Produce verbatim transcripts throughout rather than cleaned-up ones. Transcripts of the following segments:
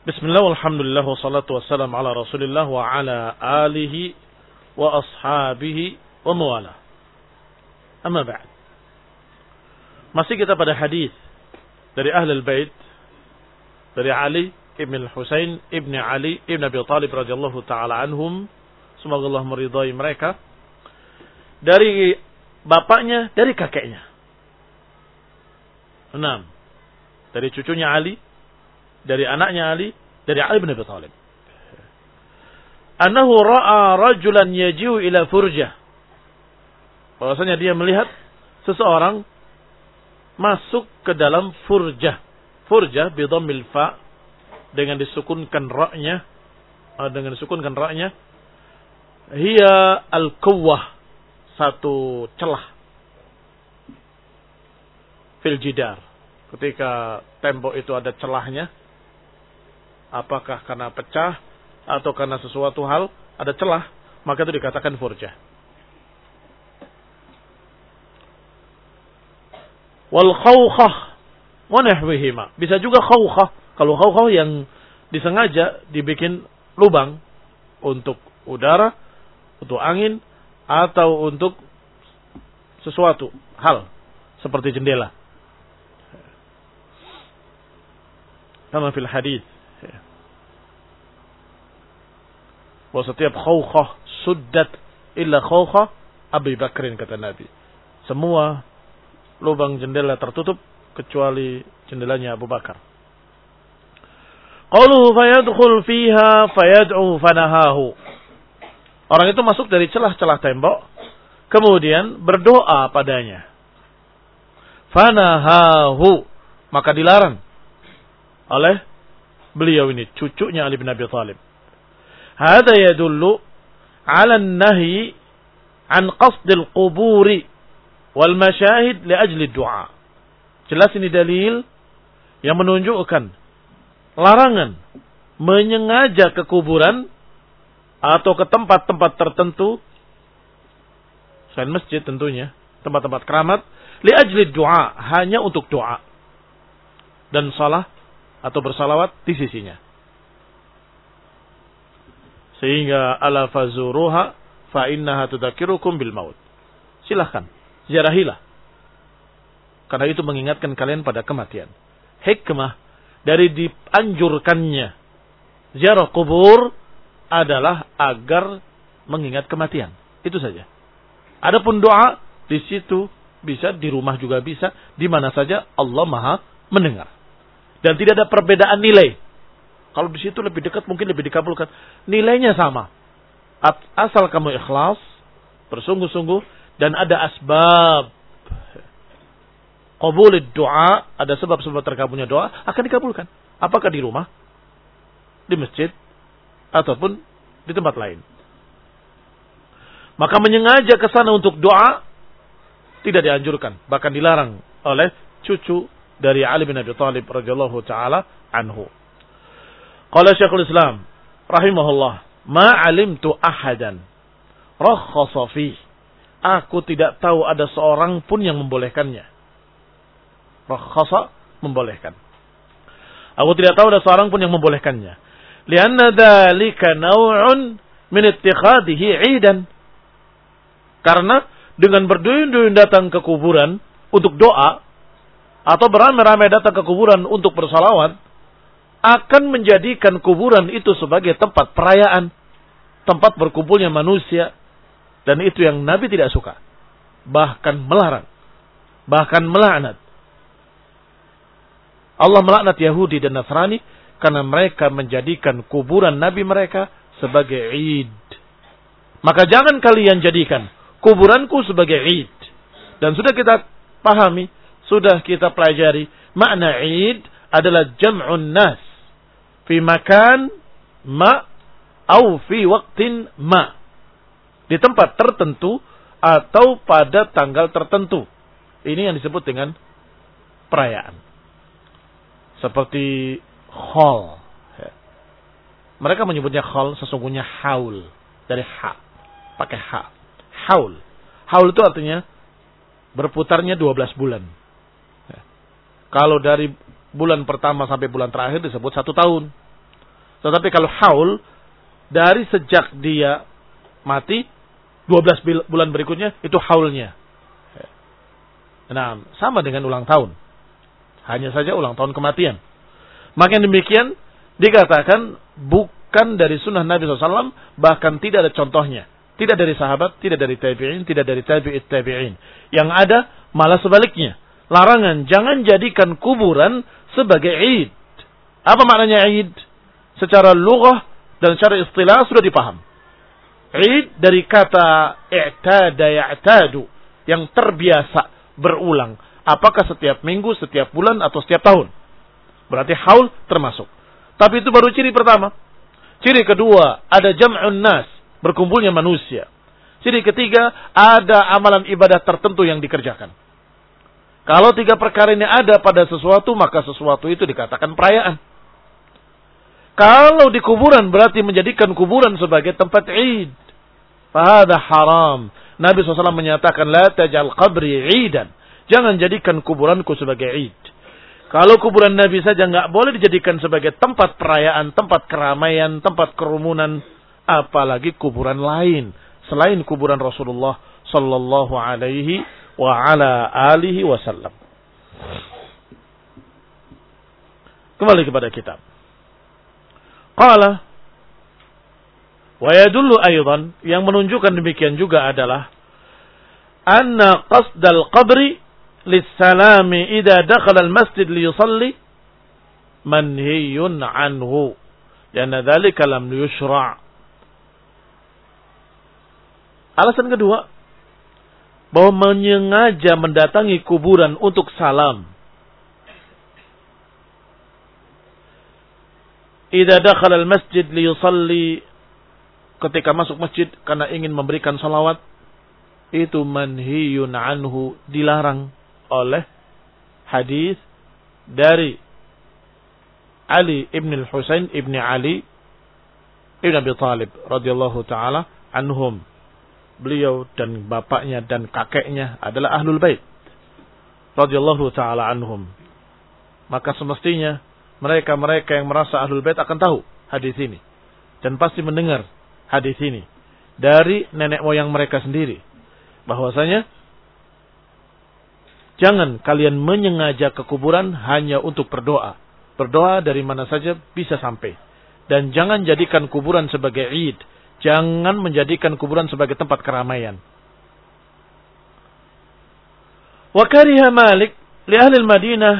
Bismillah, walhamdulillah, wassalatu wassalamu ala rasulillah wa ala alihi wa ashabihi wa mawala. Amma ba'd. Masih kita pada hadis dari Ahlul Bait, dari Ali ibn al-Husain ibn Ali ibn Abi Talib radhiyallahu ta'ala anhum, semoga Allah meridai mereka, dari bapaknya, dari kakeknya. Enam. Dari cucunya Ali, dari anaknya Ali, dari Ali bin Abi Thalib. Annahu ra'a rajulan yaji'u ila furjah. Bahwasanya dia melihat seseorang masuk ke dalam furjah. Furjah bi dhammil fa, dengan disukunkan ra-nya, dengan disukunkan ra-nya. Hiya al-quwwah, satu celah fil jidar. Ketika tembok itu ada celahnya, apakah karena pecah atau karena sesuatu hal ada celah, maka itu dikatakan furjah. Wal khawkhah wa nahwihima. Bisa juga khawkhah. Kalau khawkhah yang disengaja dibikin lubang untuk udara, untuk angin, atau untuk sesuatu hal seperti jendela. Kama fil hadits, bahwa setiap khawkhah suddat illa khawkhah Abi Bakrin, kata Nabi. Semua lubang jendela tertutup kecuali jendelanya Abu Bakar. Qaluhu fayadkhul fiha fayad'u fanahahu. Orang itu masuk dari celah-celah tembok, kemudian berdoa padanya. Fanahahu, maka dilarang oleh beliau ini, cucunya Ali bin Abi Thalib. Hada yadullu ala an-nahi an qasdil quburi wal masyahid li ajli du'a. Jelas ini dalil yang menunjukkan larangan menyengaja ke kuburan atau ke tempat-tempat tertentu selain masjid tentunya, tempat-tempat keramat, li ajli du'a, hanya untuk doa dan salah atau bersalawat di sisinya. Sehingga ala fazuruha fa innaha tudzakirukum bil maut. Silahkan ziarahilah, karena itu mengingatkan kalian pada kematian. Hikmah dari dianjurkannya ziarah kubur adalah agar mengingat kematian. Itu saja. Adapun doa di situ bisa, di rumah juga bisa, di mana saja Allah Maha mendengar. Dan tidak ada perbedaan nilai. Kalau di situ lebih dekat mungkin lebih dikabulkan. Nilainya sama. Asal kamu ikhlas, bersungguh-sungguh, dan ada asbab qabulid doa, ada sebab-sebab terkabulnya doa, akan dikabulkan. Apakah di rumah, di masjid, ataupun di tempat lain. Maka menyengaja ke sana untuk doa tidak dianjurkan, bahkan dilarang oleh cucu dari Ali bin Abi Thalib radhiyallahu taala anhu. Qala Syekhul Islam rahimahullah, ma alimtu ahadan rakhasa fi. Aku tidak tahu ada seorang pun yang membolehkannya. Rakhasa, membolehkan. Aku tidak tahu ada seorang pun yang membolehkannya. Lianna dzalika naw'un min ittikhadihi 'idan. Karena dengan berduyun-duyun datang ke kuburan untuk doa, atau beramai-ramai datang ke kuburan untuk bersalawat, akan menjadikan kuburan itu sebagai tempat perayaan, tempat berkumpulnya manusia, dan itu yang Nabi tidak suka, bahkan melarang, bahkan melaknat. Allah melaknat Yahudi dan Nasrani karena mereka menjadikan kuburan Nabi mereka sebagai Eid. Maka jangan kalian jadikan kuburanku sebagai Eid. Dan sudah kita pahami, sudah kita pelajari, makna Eid adalah jam'un nas fi makan ma au fi waqtin ma, di tempat tertentu atau pada tanggal tertentu. Ini yang disebut dengan perayaan. Seperti khol. Mereka menyebutnya khol, sesungguhnya haul, dari ha, pakai ha. Haul. Haul itu artinya berputarnya dua belas bulan. Kalau dari bulan pertama sampai bulan terakhir disebut satu tahun. Tetapi kalau haul, dari sejak dia mati, dua belas bulan berikutnya, itu haulnya. Nah, sama dengan ulang tahun. Hanya saja ulang tahun kematian. Maka demikian, dikatakan bukan dari sunnah Nabi shallallahu alaihi wasallam, bahkan tidak ada contohnya. Tidak dari sahabat, tidak dari tabi'in, tidak dari tabi'it tabi'in. Yang ada malah sebaliknya. Larangan, jangan jadikan kuburan sebagai id. Apa maknanya id? Secara lughah dan secara istilah sudah dipaham. Id dari kata i'tada ya'tadu, yang terbiasa berulang. Apakah setiap minggu, setiap bulan, atau setiap tahun. Berarti haul termasuk. Tapi itu baru ciri pertama. Ciri kedua, ada jam'un nas, berkumpulnya manusia. Ciri ketiga, ada amalan ibadah tertentu yang dikerjakan. Kalau tiga perkara ini ada pada sesuatu, maka sesuatu itu dikatakan perayaan. Kalau di kuburan berarti menjadikan kuburan sebagai tempat id. Fahada haram. Nabi shallallahu alaihi wasallam menyatakan, la tajal qabri idan. Jangan jadikan kuburanku sebagai id. Kalau kuburan Nabi saja nggak boleh dijadikan sebagai tempat perayaan, tempat keramaian, tempat kerumunan, apalagi kuburan lain selain kuburan Rasulullah sallallahu alaihi wa ala alihi wasallam. Kembali kepada kitab. Qala wa yadullu aidan, yang menunjukkan demikian juga adalah anna qasdal qabri lis-salami idza dakhala al-masjid li yusalli manhiyun anhu lianna dzalika lam yushra'. Alasan kedua, bahwa menyengaja mendatangi kuburan untuk salam. Idza dakhala al-masjid li yusalli, ketika masuk masjid karena ingin memberikan salawat, itu manhiyun anhu, dilarang oleh hadis dari Ali ibn al-Husain ibn Ali ibn Abi Talib radhiyallahu taala anhum. Beliau dan bapaknya dan kakeknya adalah ahlul bait radhiyallahu taala anhum. Maka semestinya mereka-mereka yang merasa ahlul bait akan tahu hadis ini dan pasti mendengar hadis ini dari nenek moyang mereka sendiri, bahwasanya jangan kalian menyengaja ke kuburan hanya untuk berdoa. Berdoa dari mana saja bisa sampai. Dan jangan jadikan kuburan sebagai id. Jangan menjadikan kuburan sebagai tempat keramaian. Wa kariha Malik li ahli al-Madinah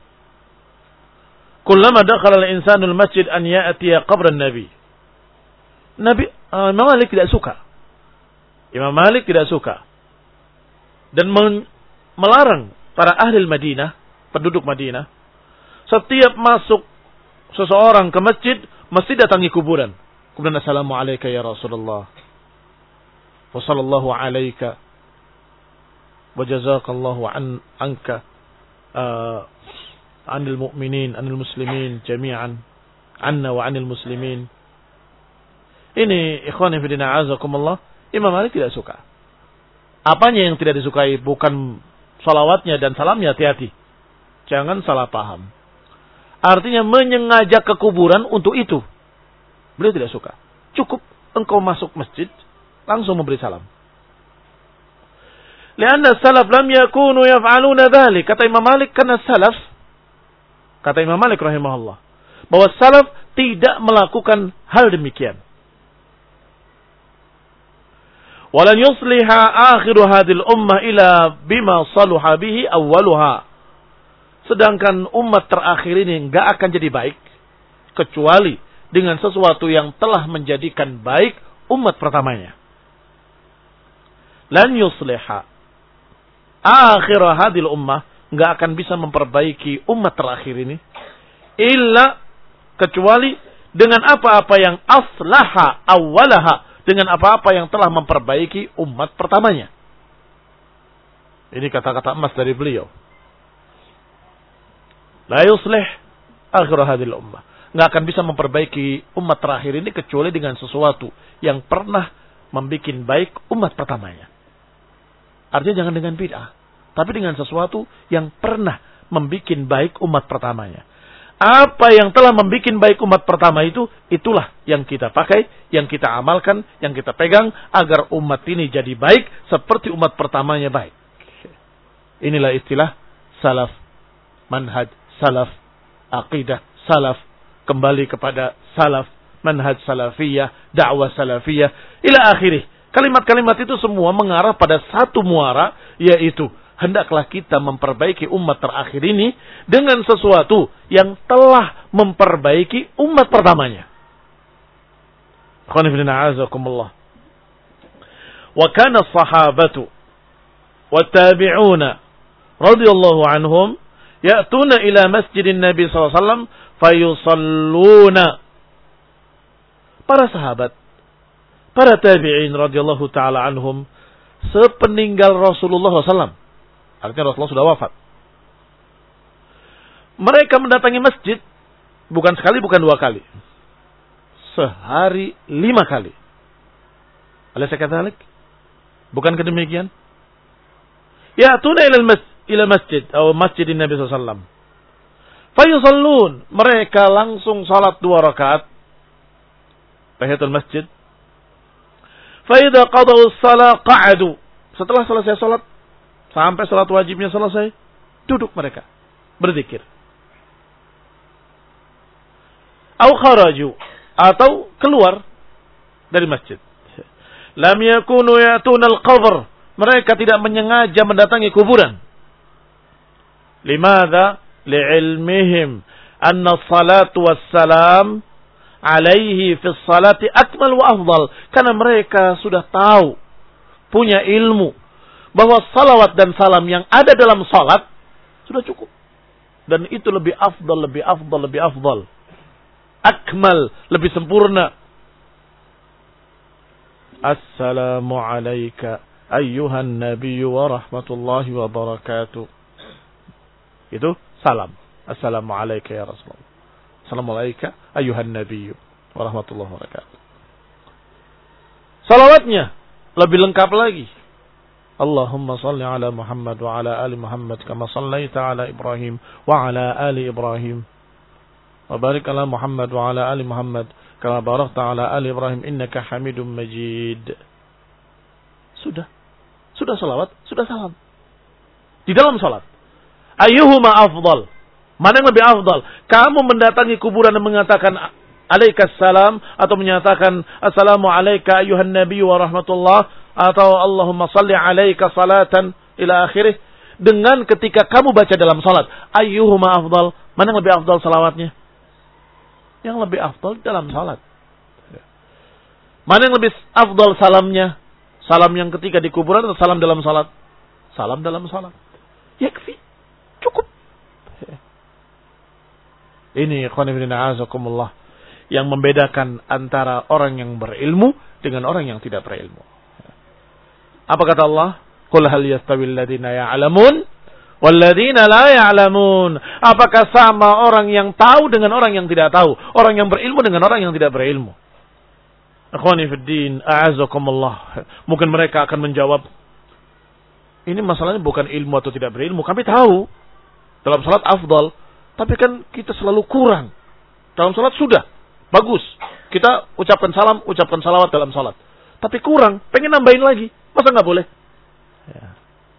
kullama dakhala al-insanu al-masjid an ya'tiya qabran Nabi. Nabi uh, Imam Malik tidak suka. Imam Malik tidak suka. Dan men- melarang para ahli Madinah, penduduk Madinah, setiap masuk seseorang ke masjid mesti datangi kuburan. Kemudian assalamu alayka ya Rasulullah, wa sallallahu alayka, wa jazakallahu an anka uh, anil mu'minin, anil muslimin jami'an, anna wa anil muslimin. Ini ikhwan fillah azakumullah, Imam Malik tidak suka. Apanya yang tidak disukai? Bukan salawatnya dan salamnya, hati-hati. Jangan salah paham. Artinya menyengaja ke kuburan untuk itu. Beliau tidak suka. Cukup engkau masuk masjid, langsung memberi salam. Lianna salaf lam yakunu yaf'aluna dhalik. Kata Imam Malik, karena salaf, kata Imam Malik rahimahullah, bahwa salaf tidak melakukan hal demikian. Walan yusliha akhiru hadhil ummah ila bima saluha bihi awwaluha. Sedangkan umat terakhir ini enggak akan jadi baik kecuali dengan sesuatu yang telah menjadikan baik umat pertamanya. Lan yusliha akhiru hadhil ummah, enggak akan bisa memperbaiki umat terakhir ini illa kecuali dengan apa-apa yang aslaha awwalaha, dengan apa-apa yang telah memperbaiki umat pertamanya. Ini kata-kata emas dari beliau. La yuslih akhir hadhil ummah. Nggak akan bisa memperbaiki umat terakhir ini kecuali dengan sesuatu yang pernah membuat baik umat pertamanya. Artinya jangan dengan bid'ah, tapi dengan sesuatu yang pernah membuat baik umat pertamanya. Apa yang telah membuat baik umat pertama itu, itulah yang kita pakai, yang kita amalkan, yang kita pegang, agar umat ini jadi baik seperti umat pertamanya baik. Inilah istilah salaf, manhaj salaf, aqidah salaf, kembali kepada salaf, manhaj salafiyah, dakwah salafiyah, ila akhirih. Kalimat-kalimat itu semua mengarah pada satu muara, yaitu hendaklah kita memperbaiki umat terakhir ini dengan sesuatu yang telah memperbaiki umat pertamanya. Wa kana sahabatu wa tabi'una radhiyallahu anhum ya'tuna ila masjidin Nabi sallallahu alaihi wasallam fayusalluna. Para sahabat, para tabi'in radhiyallahu taala anhum sepeninggal Rasulullah sallallahu alaihi wasallam, artinya Rasulullah sudah wafat, mereka mendatangi masjid bukan sekali, bukan dua kali, sehari lima kali. Alaysa kadzalik? Bukankah demikian? Ya'tuna ila masjid, ila masjid atau masjidin Nabi sallallahu alaihi wasallam fayusallun, mereka langsung salat dua rakaat tahiyatul masjid. Fa idza qadaw as-salah qa'adu, setelah selesai salat sampai salat wajibnya selesai, duduk mereka berzikir. Au kharaju, atau keluar dari masjid. Lam yakunu ya'tuna al-qabr, mereka tidak menyengaja mendatangi kuburan. Limadha? Li'ilmihim anna salatu wassalam alaihi fi salati akmal wa afdal. Karena mereka sudah tahu, punya ilmu, bahwa salawat dan salam yang ada dalam salat sudah cukup. Dan itu lebih afdal, lebih afdal, lebih afdal. Akmal, lebih sempurna. Assalamu alayka ayyuhan nabiyyu wa rahmatullahi wa barakatuh. Itu salam. Assalamu alayka ya Rasulullah. Assalamu alayka ayyuhan nabiyyu wa rahmatullahi wa barakatuh. Salawatnya lebih lengkap lagi. Allahumma salli ala Muhammad wa ala ali Muhammad kama sallaita ala Ibrahim wa ala ali Ibrahim. Wa barik ala Muhammad wa ala ali Muhammad kama barakta ala ali Ibrahim innaka Hamidum Majid. Sudah. Sudah salawat, sudah salam. Di dalam salat. Ayyuhuma afdal? Mana yang lebih afdal? Kamu mendatangi kuburan dan mengatakan alaikas salam, atau menyatakan assalamu alayka ayyuhan nabiyyu wa rahmatullah, atau Allahumma salli alayka salatan ila akhirih, dengan ketika kamu baca dalam salat. Ayyuhuma afdal? Mana yang lebih afdal salawatnya? Yang lebih afdal dalam salat. Mana yang lebih afdal salamnya? Salam yang ketika di kuburan atau salam dalam salat? Salam dalam salat. Yakfi. Cukup. Ini ikhwan fillah a'azakumullah, yang membedakan antara orang yang berilmu dengan orang yang tidak berilmu. Apa kata Allah? Qul hal yastawil ladzina ya'lamun wal ladzina la ya'lamun. Apakah sama orang yang tahu dengan orang yang tidak tahu? Orang yang berilmu dengan orang yang tidak berilmu? Ikhwani fid din, a'azakumullah. Mungkin mereka akan menjawab, ini masalahnya bukan ilmu atau tidak berilmu. Kami tahu dalam salat afdal, tapi kan kita selalu kurang. Dalam salat sudah bagus, kita ucapkan salam, ucapkan salawat dalam salat, tapi kurang, pengen nambahin lagi. Masa nggak boleh? Ya.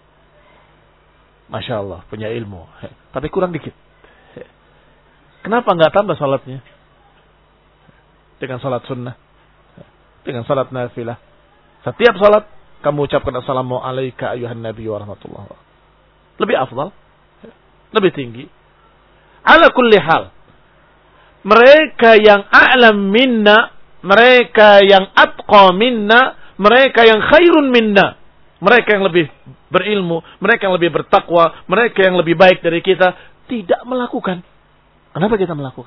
Masya Allah, punya ilmu, tapi kurang dikit. Kenapa nggak tambah salatnya dengan salat sunnah, dengan salat nafilah? Setiap salat kamu ucapkan assalamu alayka ayyuhan nabiyyu wa rahmatullah. Lebih afdal, lebih tinggi. Ala kulli hal, mereka yang a'lam minna, mereka yang atqa minna, mereka yang khairun minna, mereka yang lebih berilmu, mereka yang lebih bertakwa, mereka yang lebih baik dari kita, tidak melakukan. Kenapa kita melakukan?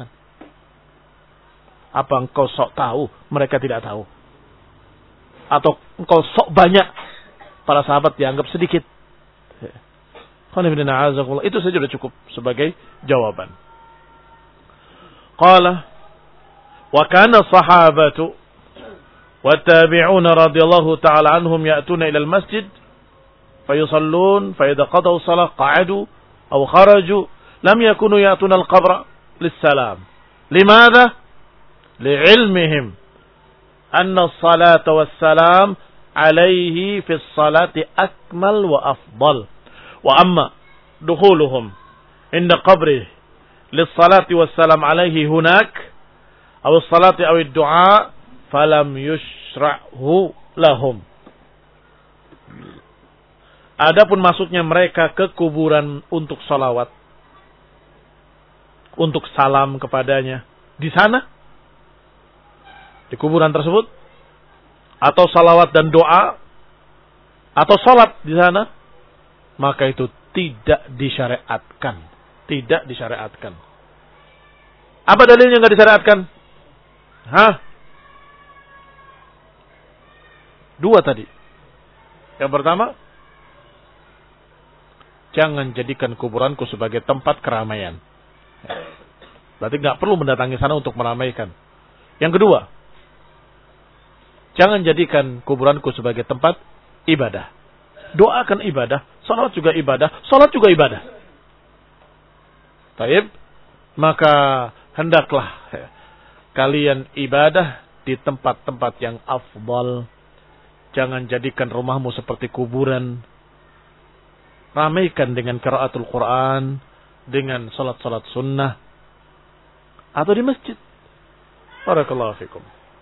Apa engkau sok tahu, mereka tidak tahu? Atau engkau sok banyak, para sahabat dianggap sedikit? Itu saja sudah cukup sebagai jawaban. Qala wa kana sahabatu wa tabi'una radhiyallahu ta'ala anhum ya'tuna ila al-masjid fayusallun fa idza qadaw salat qa'adu aw kharaju lam yakunu ya'tuna al-qabra lissalam. Limadha? Li'ilmihim anna as-salata was-salam alaihi fi as-salati akmal wa afdal. Wa amma dukhuluhum inda qabrih lis-salati was-salam alaihi hunak aw as-salati aw ad-du'a falam yushra'hu lahum. Adapun masuknya mereka ke kuburan untuk salawat, untuk salam kepadanya di sana, di kuburan tersebut, atau salawat dan doa, atau salat di sana, maka itu tidak disyariatkan. Tidak disyariatkan. Apa dalilnya nggak disyariatkan? Hah? Dua tadi. Yang pertama, jangan jadikan kuburanku sebagai tempat keramaian. Berarti nggak perlu mendatangi sana untuk meramaikan. Yang kedua, jangan jadikan kuburanku sebagai tempat ibadah. Doakan ibadah, salat juga ibadah, salat juga ibadah. Taib, maka hendaklah kalian ibadah di tempat-tempat yang afdal. Jangan jadikan rumahmu seperti kuburan. Ramaikan dengan qiraatul Quran, dengan salat-salat sunnah, atau di masjid. Barakallahu fikum.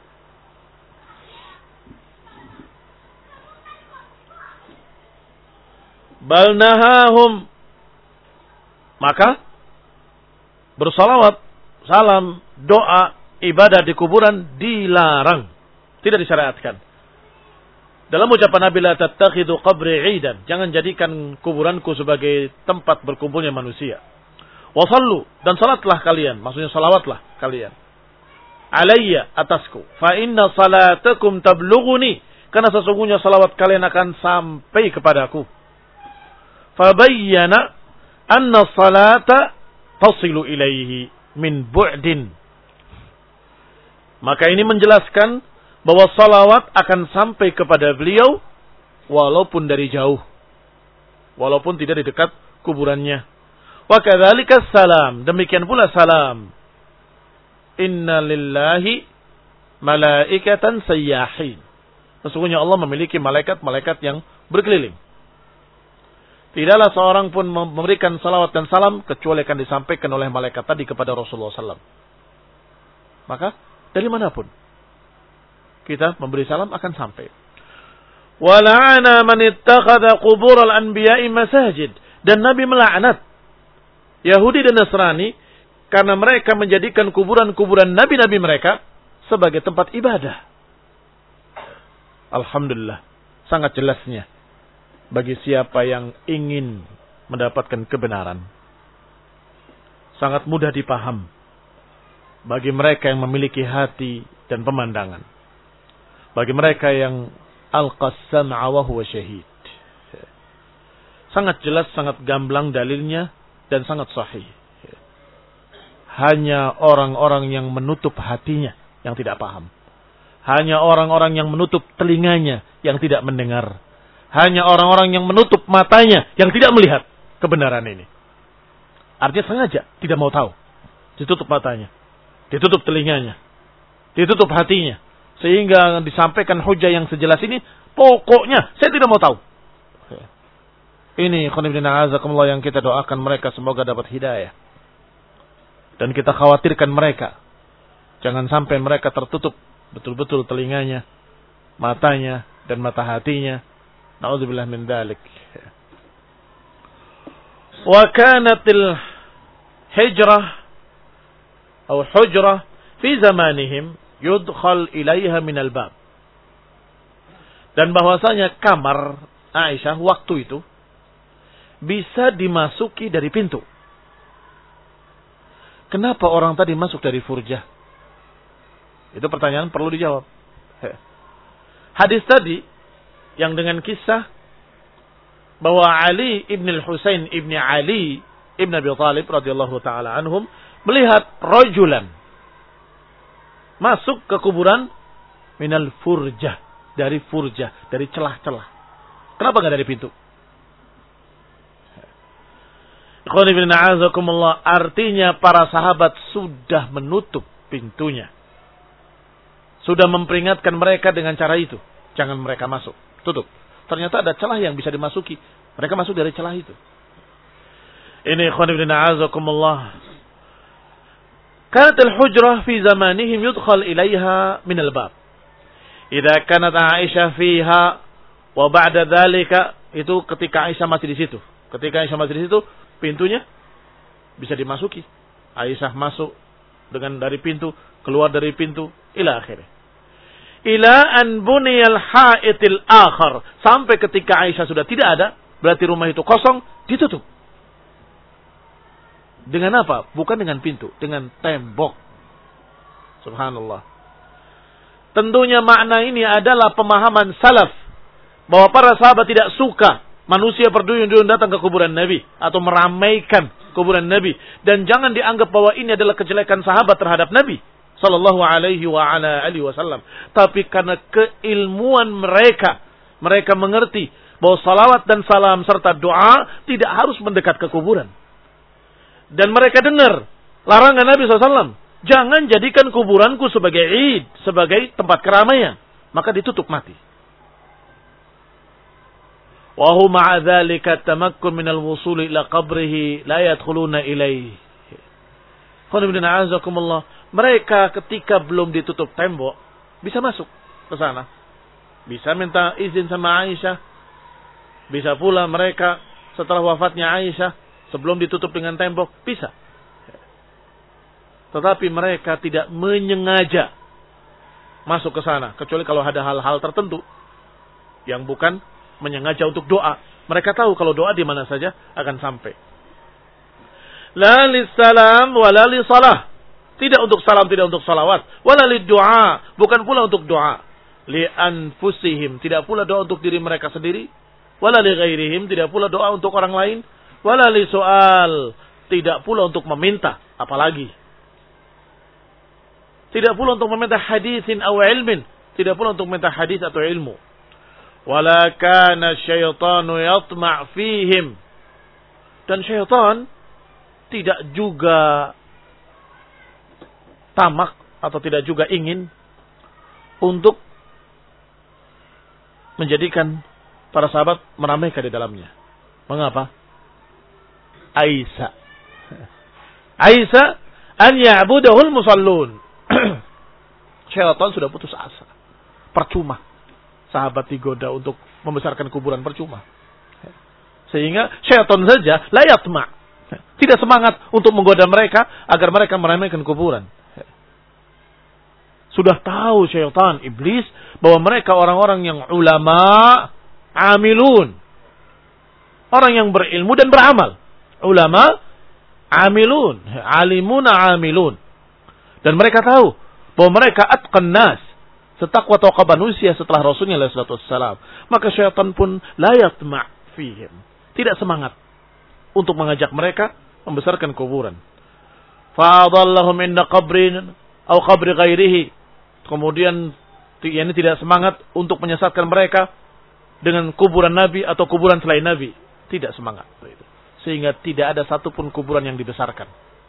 Bal nahahum, maka bersalawat, salam, doa, ibadah di kuburan dilarang, tidak disyariatkan. Dalam ucapan Nabi, la tattakhidu qabri 'idan, jangan jadikan kuburanku sebagai tempat berkumpulnya manusia. Wa sallu, dan salatlah kalian, maksudnya salawatlah kalian. Alayya, atasku, fa inna salatakum tablughuni, karena sesungguhnya salawat kalian akan sampai kepadaku. Fa bayyana anna salata tasilu ilaihi min bu'din. Maka ini menjelaskan bahwa salawat akan sampai kepada beliau walaupun dari jauh, walaupun tidak di dekat kuburannya. Wa kadzalika salam, demikian pula salam. Inna lillahi malaikatan sayyahin. Sesungguhnya Allah memiliki malaikat-malaikat yang berkeliling. Tidaklah seorang pun memberikan salawat dan salam kecuali akan disampaikan oleh malaikat tadi kepada Rasulullah sallallahu alaihi wasallam. Maka dari manapun kita memberi salam akan sampai. Wa la'ana man ittakhadha qubur al-anbiya'i masajid, dan Nabi melaknat Yahudi dan Nasrani karena mereka menjadikan kuburan-kuburan nabi-nabi mereka sebagai tempat ibadah. Alhamdulillah, sangat jelasnya bagi siapa yang ingin mendapatkan kebenaran. Sangat mudah dipaham bagi mereka yang memiliki hati dan pemandangan. Bagi mereka yang al-qassam'a wa huwa syahid. Sangat jelas, sangat gamblang dalilnya dan sangat sahih. Hanya orang-orang yang menutup hatinya yang tidak paham. Hanya orang-orang yang menutup telinganya yang tidak mendengar. Hanya orang-orang yang menutup matanya yang tidak melihat kebenaran ini. Artinya sengaja tidak mau tahu. Ditutup matanya, ditutup telinganya, ditutup hatinya. Sehingga disampaikan hujah yang sejelas ini, pokoknya saya tidak mau tahu. Ini khonibina azakumullah yang kita doakan mereka semoga dapat hidayah. Dan kita khawatirkan mereka. Jangan sampai mereka tertutup betul-betul telinganya, matanya, dan mata hatinya. Na'udzubillah min dzalik. Wa kanatil hijrah atau hujrah fi zamanihim yudkhal ilaiha minal bab. Dan bahwasanya kamar Aisyah waktu itu bisa dimasuki dari pintu. Kenapa orang tadi masuk dari furjah? Itu pertanyaan perlu dijawab. Hadis tadi yang dengan kisah bahwa Ali ibn al-Husain ibn Ali ibn Abi Thalib radhiyallahu taala anhum melihat rajulan masuk ke kuburan minal furjah, dari furjah, dari celah-celah. Kenapa enggak dari pintu? Ikhwan ibn a'azakumullah, artinya para sahabat sudah menutup pintunya. Sudah memperingatkan mereka dengan cara itu. Jangan mereka masuk. Tutup. Ternyata ada celah yang bisa dimasuki. Mereka masuk dari celah itu. Ini ikhwan ibn a'azakumullah. Kanat al-hujrah fi zamanihim yudkhal ilaiha min al-bab. Idza kanat Aisyah fiha wa ba'da dzalika, itu ketika Aisyah masih di situ. Ketika Aisyah masih di situ, pintunya bisa dimasuki. Aisyah masuk dengan dari pintu, keluar dari pintu, ila akhirnya. Ila an buniyal ha'itil akhar. Sampai ketika Aisyah sudah tidak ada, berarti rumah itu kosong, ditutup. Dengan apa? Bukan dengan pintu, dengan tembok. Subhanallah. Tentunya makna ini adalah pemahaman salaf. Bahwa para sahabat tidak suka manusia berduyun-duyun datang ke kuburan Nabi. Atau meramaikan kuburan Nabi. Dan jangan dianggap bahwa ini adalah kejelekan sahabat terhadap Nabi sallallahu alaihi wa ala alihi wasallam. Tapi karena keilmuan mereka. Mereka mengerti bahwa salawat dan salam serta doa tidak harus mendekat ke kuburan. Dan mereka dengar larangan Nabi shallallahu alaihi wasallam. Jangan jadikan kuburanku sebagai id, sebagai tempat keramaian. Maka ditutup mati. Wa hum ma'a dzalika tamakkun minal wusul ila qabrihi la yadkhuluna ilaihi. Mereka ketika belum ditutup tembok bisa masuk ke sana. Bisa minta izin sama Aisyah. Bisa pula mereka setelah wafatnya Aisyah sebelum ditutup dengan tembok, bisa. Tetapi mereka tidak menyengaja masuk ke sana. Kecuali kalau ada hal-hal tertentu yang bukan menyengaja untuk doa. Mereka tahu kalau doa di mana saja akan sampai. La lissalam wa la lissalah. Tidak untuk salam, tidak untuk salawat. Wa la liddu'a. Bukan pula untuk doa. Li anfusihim. Tidak pula doa untuk diri mereka sendiri. Wa la li ghairihim. Tidak pula doa untuk orang lain. Wala li soal, tidak pula untuk meminta, apalagi. Tidak pula untuk meminta hadisin atau ilmin, tidak pula untuk meminta hadis atau ilmu. Wala kana syaitanu yatma' fihim. Dan syaitan tidak juga tamak atau tidak juga ingin untuk menjadikan para sahabat meramaikan di dalamnya. Mengapa? Aisyah. Aisyah an ya'budahul musallun. Syaitan sudah putus asa. Percuma. Sahabat digoda untuk membesarkan kuburan, percuma. Sehingga syaitan saja la yatma'. Tidak semangat untuk menggoda mereka agar mereka meremehkan kuburan. Sudah tahu syaitan, iblis, bahwa mereka orang-orang yang ulama, amilun. Orang yang berilmu dan beramal. Ulama amilun, alimuna amilun. Dan mereka tahu bahwa mereka atqan nas, setakwa taqwa manusia setelah Rasulnya sallallahu alaihi wasallam. Maka syaitan pun la yatma' fihim. Tidak semangat untuk mengajak mereka membesarkan kuburan. Fa'adallahum inda qabrin atau qabri ghairihi. Kemudian ini tidak semangat untuk menyesatkan mereka dengan kuburan Nabi atau kuburan selain Nabi. Tidak semangat. Sehingga tidak ada satupun kuburan yang dibesarkan.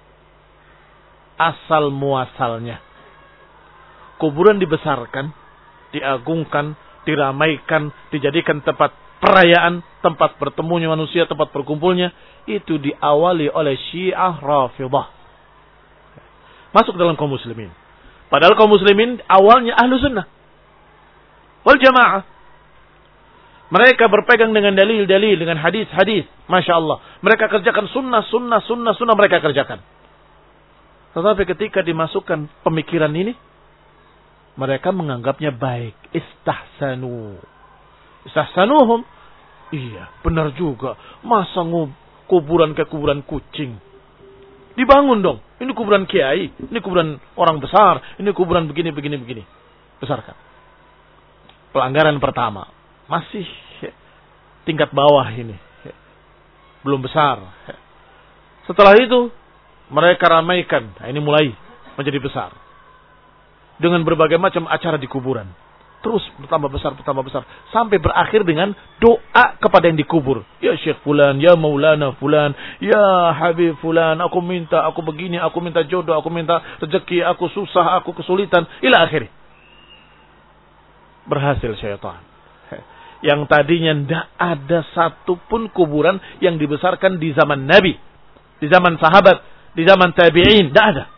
Asal muasalnya. Kuburan dibesarkan, diagungkan, diramaikan, dijadikan tempat perayaan, tempat bertemunya manusia, tempat berkumpulnya. Itu diawali oleh Syiah Rafidah. Masuk dalam kaum muslimin. Padahal kaum muslimin awalnya ahlu sunnah wal jamaah. Mereka berpegang dengan dalil-dalil, dengan hadis-hadis. Masya Allah. Mereka kerjakan sunnah, sunnah, sunnah, sunnah mereka kerjakan. Tetapi ketika dimasukkan pemikiran ini, mereka menganggapnya baik. Istahsanu. Istahsanuhum. Iya, benar juga. Masa kuburan kayak kuburan kucing. Dibangun dong. Ini kuburan kiai. Ini kuburan orang besar. Ini kuburan begini, begini, begini. Besarkan. Pelanggaran pertama. Masih tingkat bawah ini. Belum besar. Setelah itu, mereka ramaikan. Nah, ini mulai menjadi besar. Dengan berbagai macam acara di kuburan. terus bertambah besar, bertambah besar. Sampai berakhir dengan doa kepada yang dikubur. Ya Syekh Fulan, ya Maulana Fulan, ya Habib Fulan, aku minta, aku begini, aku minta jodoh, aku minta rezeki, aku susah, aku kesulitan. Ila akhir. Berhasil syaitan. Yang tadinya tidak ada satupun kuburan yang dibesarkan di zaman Nabi. Di zaman sahabat, di zaman tabi'in. Tidak ada.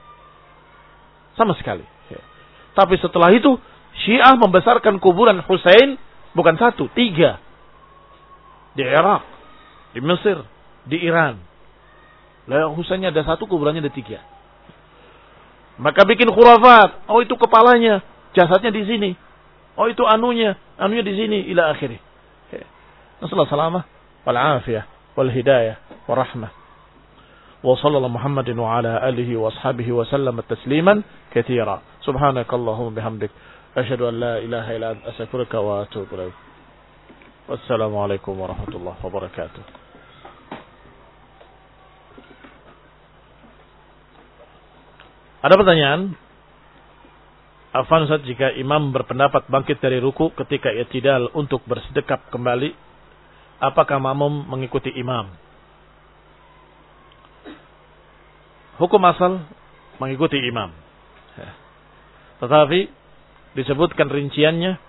Sama sekali. Tapi setelah itu, Syiah membesarkan kuburan Husain bukan satu, tiga. Di Irak, di Mesir, di Iran. Lah Husainnya ada satu, kuburannya ada tiga. Maka bikin khurafat. Oh itu kepalanya, jasadnya di sini. Oh itu anunya, anunya di sini. Ila akhirnya. Nasallahu salamah, wal afiyah, wal hidayah, wal rahmah. Wa sallallahu Muhammadin wa ala alihi wa ashabihi wa sallam tasliman katsira. Subhanakallahumma bihamdik. Asyhadu an la ilaha illa anta astaghfiruka wa atubu ilaik. Wassalamualaikum warahmatullahi wabarakatuh. Ada pertanyaan? Afwan Ustaz, jika imam berpendapat bangkit dari ruku ketika i'tidal untuk bersedekap kembali, apakah makmum mengikuti imam? Hukum asal mengikuti imam. Tetapi disebutkan rinciannya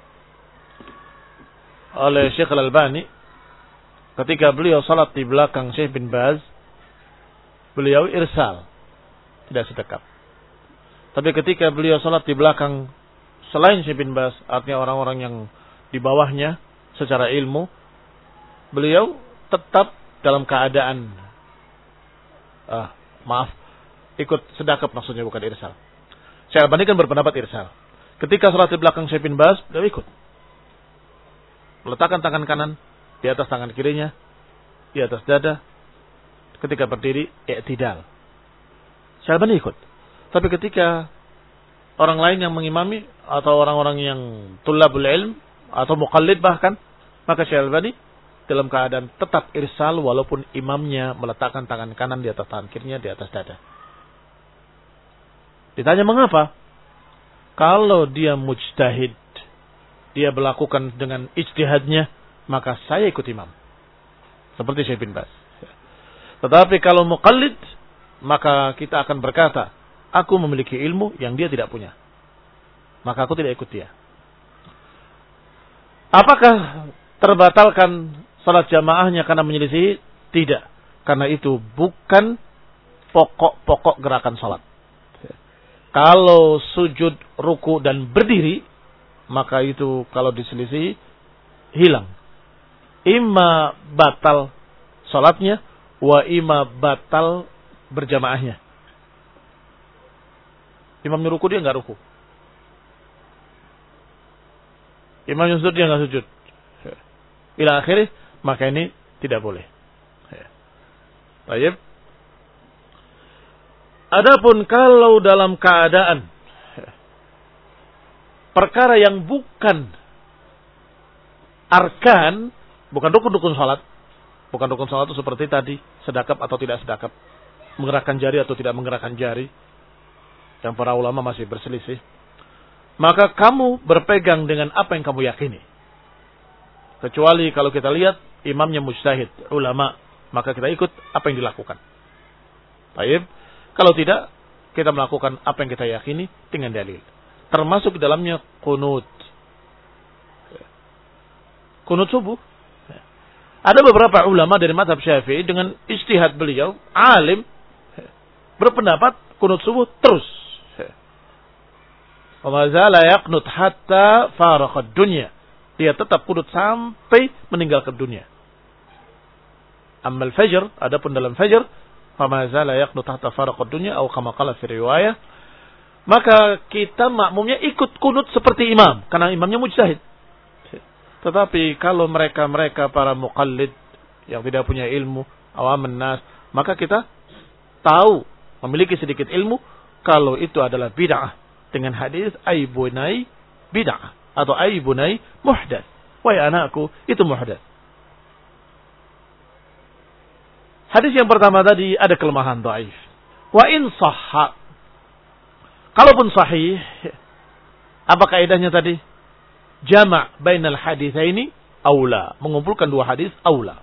oleh Syekh Al-Albani ketika beliau salat di belakang Syekh bin Baz, beliau irsal, tidak sedekap. Tapi ketika beliau salat di belakang selain Syekh bin Baz, artinya orang-orang yang di bawahnya secara ilmu, beliau tetap dalam keadaan ah, maaf, ikut sedekap maksudnya, bukan irsal. Syekh Al-Albani kan berpendapat irsal. Ketika salat di belakang Syekh bin Baz, beliau ikut. Meletakkan tangan kanan di atas tangan kirinya, di atas dada. Ketika berdiri, i'tidal. Syekh Al-Albani ikut. Tapi ketika orang lain yang mengimami, atau orang-orang yang tulabul ilm, atau muqallid bahkan, maka Syekh Al-Albani dalam keadaan tetap irsal walaupun imamnya meletakkan tangan kanan di atas tangan kirinya, di atas dada. Ditanya mengapa? Kalau dia mujtahid, dia melakukan dengan ijtihadnya, maka saya ikut imam. Seperti Syekh bin Baz. Tetapi kalau muqallid, maka kita akan berkata, aku memiliki ilmu yang dia tidak punya. Maka aku tidak ikut dia. Apakah terbatalkan salat jamaahnya karena menyelisihi? Tidak. Karena itu bukan pokok-pokok gerakan salat. Kalau sujud, ruku, dan berdiri, maka itu kalau diselisih hilang. Ima batal salatnya, wa ima batal berjamaahnya. Imamnya ruku, dia nggak ruku. Imamnya sujud, dia nggak sujud. Ila akhirnya, maka ini tidak boleh. Baik. Adapun kalau dalam keadaan perkara yang bukan arkan, bukan rukun-rukun salat, bukan rukun salat itu seperti tadi, sedekap atau tidak sedekap, menggerakkan jari atau tidak menggerakkan jari, yang para ulama masih berselisih, maka kamu berpegang dengan apa yang kamu yakini. Kecuali kalau kita lihat imamnya mujtahid, ulama, maka kita ikut apa yang dilakukan. Baik. Kalau tidak, kita melakukan apa yang kita yakini dengan dalil. Termasuk di dalamnya qunut. Qunut subuh. Ada beberapa ulama dari mazhab Syafi'i dengan ijtihad beliau, alim, berpendapat qunut subuh terus. Wa ma zala yaqnut hatta faraqad dunya. Dia tetap qunut sampai meninggalkan dunia. Ammal fajr, adapun dalam fajr, fama zala yaqnut hatta faraqad dunya atau kama qala fi riwayah, maka kita makmumnya ikut kunut seperti imam karena imamnya mujtahid. Tetapi kalau mereka-mereka para muqallid yang tidak punya ilmu, awamun nas, maka kita tahu, memiliki sedikit ilmu kalau itu adalah bid'ah dengan hadis aibunai bid'ah atau aibunai muhdatsah. Wahai anakku, itu muhdatsah. Hadis yang pertama tadi ada kelemahan dhaif. Wa in sahha. Kalaupun sahih, apa kaidahnya tadi? jama' bainal haditsaini aula. Mengumpulkan dua hadis aula.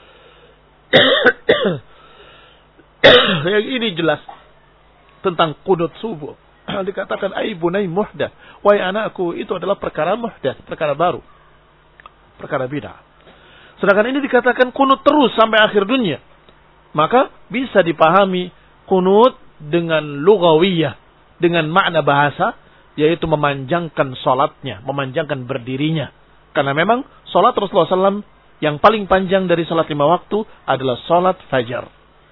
Yang ini jelas tentang qunut subuh. Dikatakan ai bunai muhdath. Wahai anakku, itu adalah perkara muhdath, perkara baru. Perkara bid'ah. Sedangkan ini dikatakan qunut terus sampai akhir dunia. Maka bisa dipahami qunut dengan lugawiyah, dengan makna bahasa, yaitu memanjangkan salatnya, memanjangkan berdirinya. Karena memang salat Rasulullah shallallahu alaihi wasallam yang paling panjang dari salat lima waktu adalah salat fajar.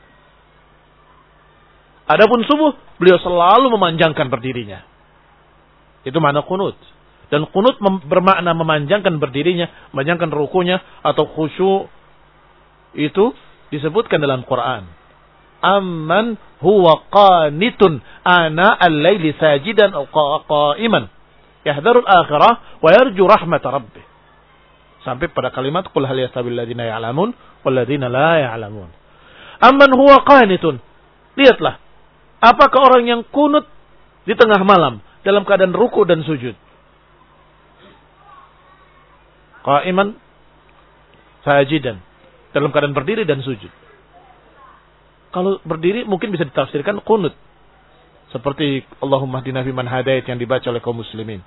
Adapun subuh, beliau selalu memanjangkan berdirinya. Itu makna qunut. Dan qunut mem- bermakna memanjangkan berdirinya, memanjangkan rukunya atau khusyuk. Itu disebutkan dalam Quran. Amman huwa qanitun ana al-laili sajidan aw qa'iman yahdharul akhirah wa yarju rahmat rabbih. Sampai pada kalimat qul hal yastabil ladzina ya'lamun wal ladzina la ya'lamun. Amman huwa qanitun. Lihatlah, apakah orang yang kunut di tengah malam dalam keadaan ruku dan sujud? Qa'iman sajidan, dalam keadaan berdiri dan sujud. Kalau berdiri mungkin bisa ditafsirkan kunut. Seperti Allahumma hdina fiman hadait yang dibaca oleh kaum muslimin.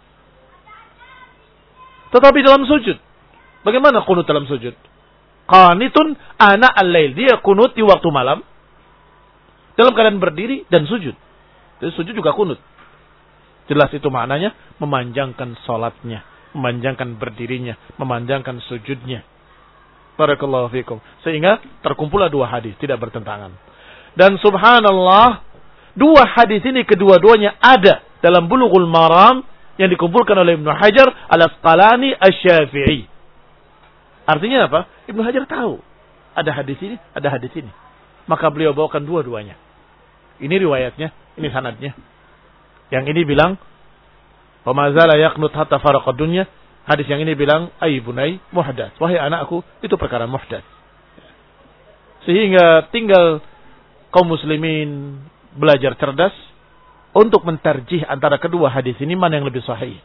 Tetapi dalam sujud, bagaimana kunut dalam sujud? Qanitun ana al-lail. Dia kunut di waktu malam dalam keadaan berdiri dan sujud. Jadi sujud juga kunut. Jelas itu maknanya memanjangkan salatnya, memanjangkan berdirinya, memanjangkan sujudnya. Barakallahu fikum. Sehingga terkumpullah dua hadis, tidak bertentangan. Dan subhanallah, dua hadis ini kedua-duanya ada dalam Bulughul Maram yang dikumpulkan oleh Ibnu Hajar Al-Asqalani Asy-Syafi'i. Artinya apa? Ibnu Hajar tahu ada hadis ini, ada hadis ini. Maka beliau bawakan dua-duanya. Ini riwayatnya, ini sanadnya. Yang ini bilang, "Wa ma zala yaqnut hatta faraqa dunya." Hadis yang ini bilang, "Ai bunai muhdath." Wahai anakku, itu perkara muhdath. Sehingga tinggal kaum muslimin belajar cerdas untuk mentarjih antara kedua hadis ini mana yang lebih sahih.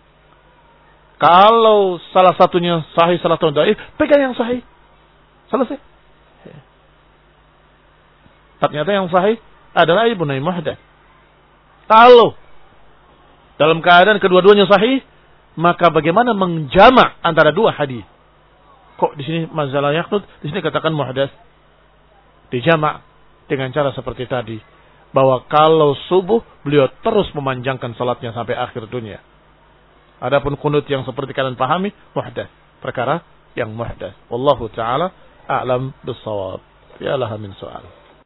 Kalau salah satunya sahih, salah satunya dhaif, pegang yang sahih. Selesai. Ternyata yang sahih adalah ai bunai muhdath. Kalau dalam keadaan kedua-duanya sahih, maka bagaimana menjamak antara dua hadis? Kok di sini masalah yaqnut, di sini katakan muhdath. Dijamak dengan cara seperti tadi, bahwa kalau subuh beliau terus memanjangkan salatnya sampai akhir dunia. Adapun qunut yang seperti kalian pahami, muhdath, perkara yang muhdath. Wallahu taala a'lam bis-shawab. Ya laha min soal.